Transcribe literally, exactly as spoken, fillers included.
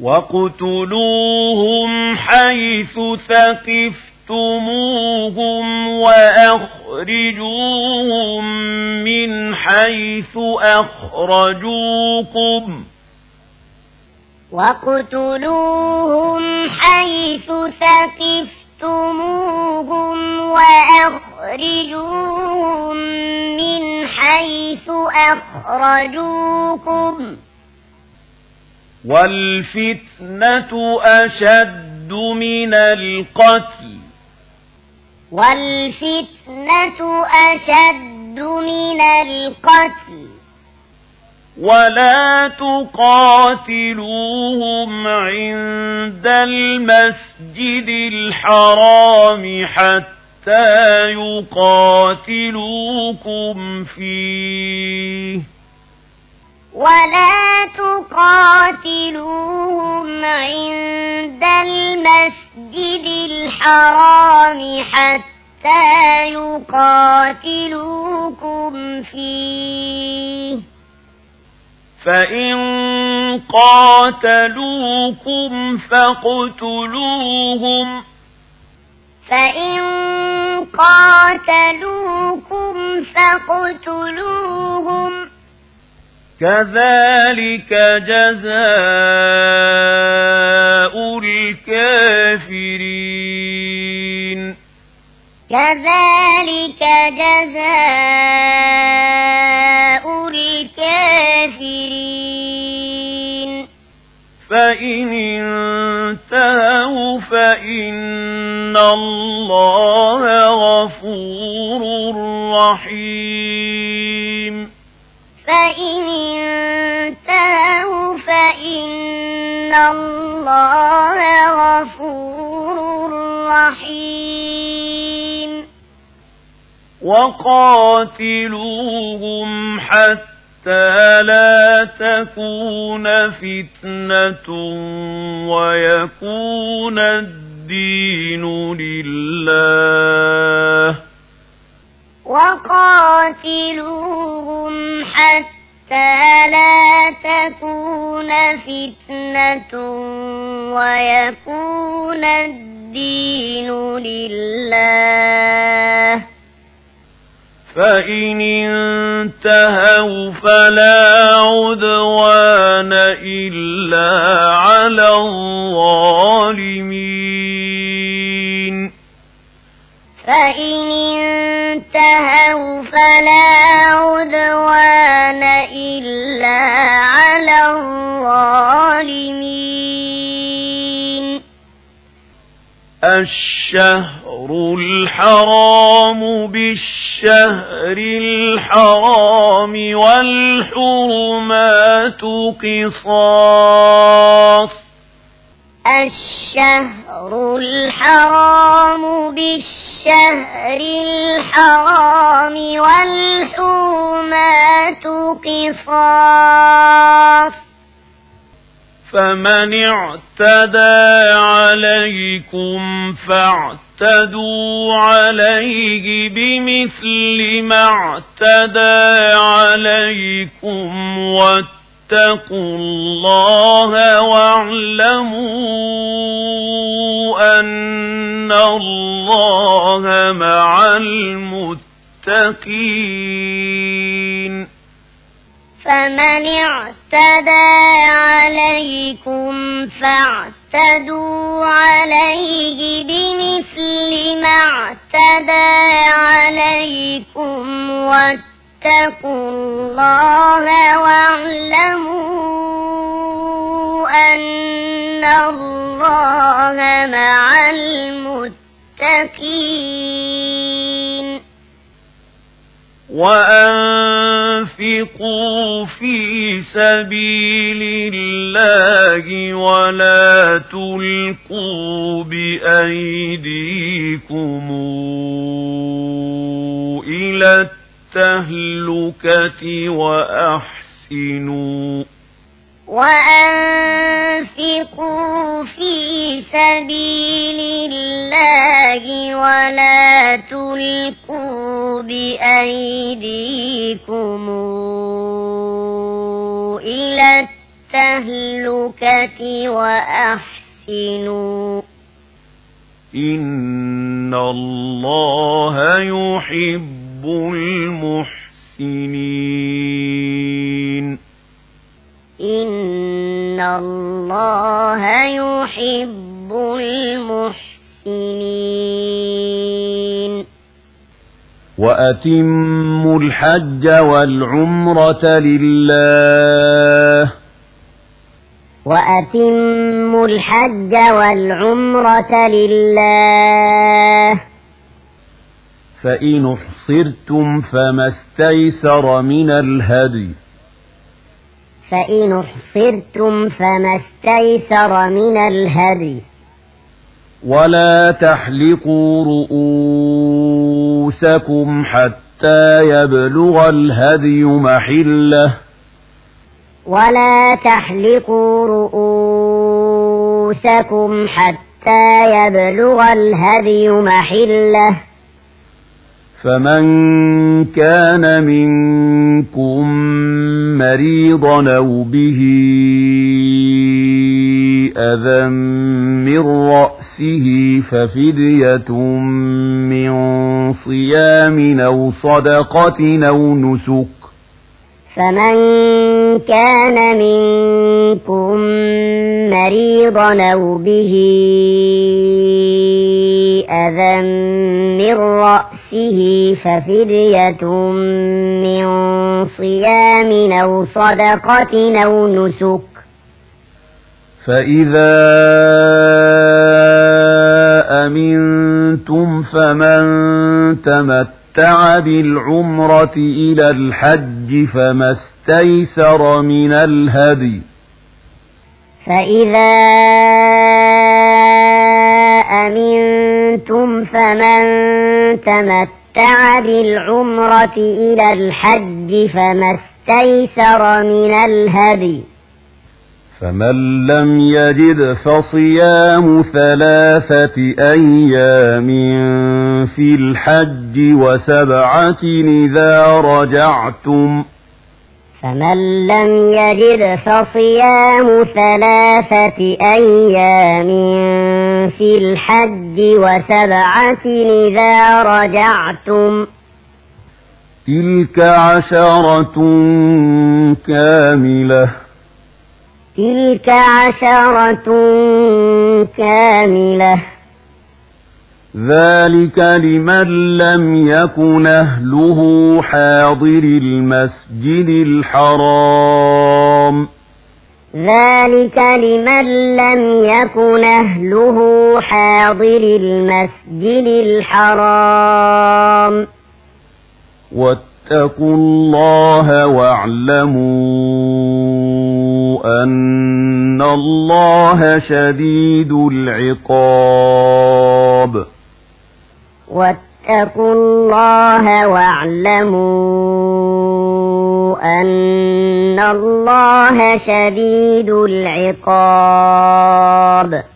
وَاقْتُلُوهُمْ حَيْثُ ثَقِفْتُمُوهُمْ وَأَخْرِجُوهُمْ مِنْ حَيْثُ أَخْرَجُوكُمْ وَاقْتُلُوهُمْ حَيْثُ ثَقِفْتُمُوهُمْ وَأَخْرِجُوهُمْ مِنْ حَيْثُ أَخْرَجُوكُمْ وَالْفِتْنَةُ أَشَدُّ مِنَ الْقَتْلِ وَالْفِتْنَةُ أَشَدُّ مِنَ الْقَتْلِ وَلَا تُقَاتِلُوهُمْ عِندَ الْمَسْجِدِ الْحَرَامِ حَتَّى يُقَاتِلُوكُمْ فِيهِ وَلَا تُقَاتِلُوهُمْ عِندَ الْمَسْجِدِ الْحَرَامِ حَتَّى يُقَاتِلُوكُمْ فِيهِ فَإِن قَاتَلُوكُمْ فَاقْتُلُوهُمْ فَإِن قَاتَلُوكُمْ فَاقْتُلُوهُمْ كَذَلِكَ جَزَاءُ الْكَافِرِينَ كَذَلِكَ جَزَاءُ الْكَافِرِينَ فَإِنِ انتهوا فَإِنَّ اللَّهَ غَفُورٌ رَّحِيمٌ فَإِنِ انتهوا فَإِنَّ اللَّهَ غَفُورٌ رَّحِيمٌ وَقَاتِلُوهُمْ حَتَّى لَا تَكُونَ فِتْنَةٌ وَيَكُونَ الدِّينُ لِلَّهِ وَقَاتِلُوهُمْ حَتَّى لَا تَكُونَ فِتْنَةٌ وَيَكُونَ الدِّينُ لِلَّهِ فَإِنِ انتهوا فَلَا عُدْوَانَ إِلَّا عَلَى الظَّالِمِينَ فَإِنِ انتهوا فَلَا عُدْوَانَ إِلَّا عَلَى الظَّالِمِينَ الشهر الحرام بالشهر الحرام والحرمات قصاص الشهر الحرام بالشهر الحرام والحرمات قصاص فمن اعتدى عليكم فاعتدوا عليه بمثل ما اعتدى عليكم واتقوا الله واعلموا أن الله مع المتقين فمن اعتدى عليكم فاعتدوا عليه بمثل ما اعتدى عليكم واتقوا الله واعلموا أن الله مع المتقين وأنفقوا في سبيل الله ولا تلقوا بأيديكم إلى التهلكة وأحسنوا وأنفقوا في سبيل الله ولا تلقوا بأيديكم إلى التهلكة وأحسنوا إن الله يحب المحسنين إن الله يحب المحسنين وأتموا الحج والعمرة لله وأتموا الحج والعمرة لله فإن احصرتم فما استيسر من الهدي فإن احصرتم فما استيسر من الهدي ولا تحلقوا رؤوسكم حتى يبلغ الهدي محله ولا تحلقوا رؤوسكم حتى يبلغ الهدي محله فمن كان منكم مريضا أو به أذى من رأسه ففدية من صيام أو صدقة أو نسك فمن كان منكم مريضا أو به أذى من رأسه ففدية من صيام أو صدقة أو نسك فإذا أمنتم فمن تمتع بالعمرة إلى الحج فما استيسر من الهدي فإذا أمنتم فمن تمتع بالعمرة إلى الحج فما استيسر من الهدي فمن لم يجد فصيام ثلاثة أيام في الحج وسبعة إذا رجعتم فمن لم يجد فصيام ثلاثة أيام في الحج وسبعة إذا رجعتم تلك عشرة كاملة تلك عشرة كاملة ذلك لمن لم يكن أهله حاضر المسجد الحرام ذلك لمن لم يكن أهله حاضر المسجد الحرام واتقوا الله واعلموا أن الله شديد العقاب واتقوا الله واعلموا أن الله شديد العقاب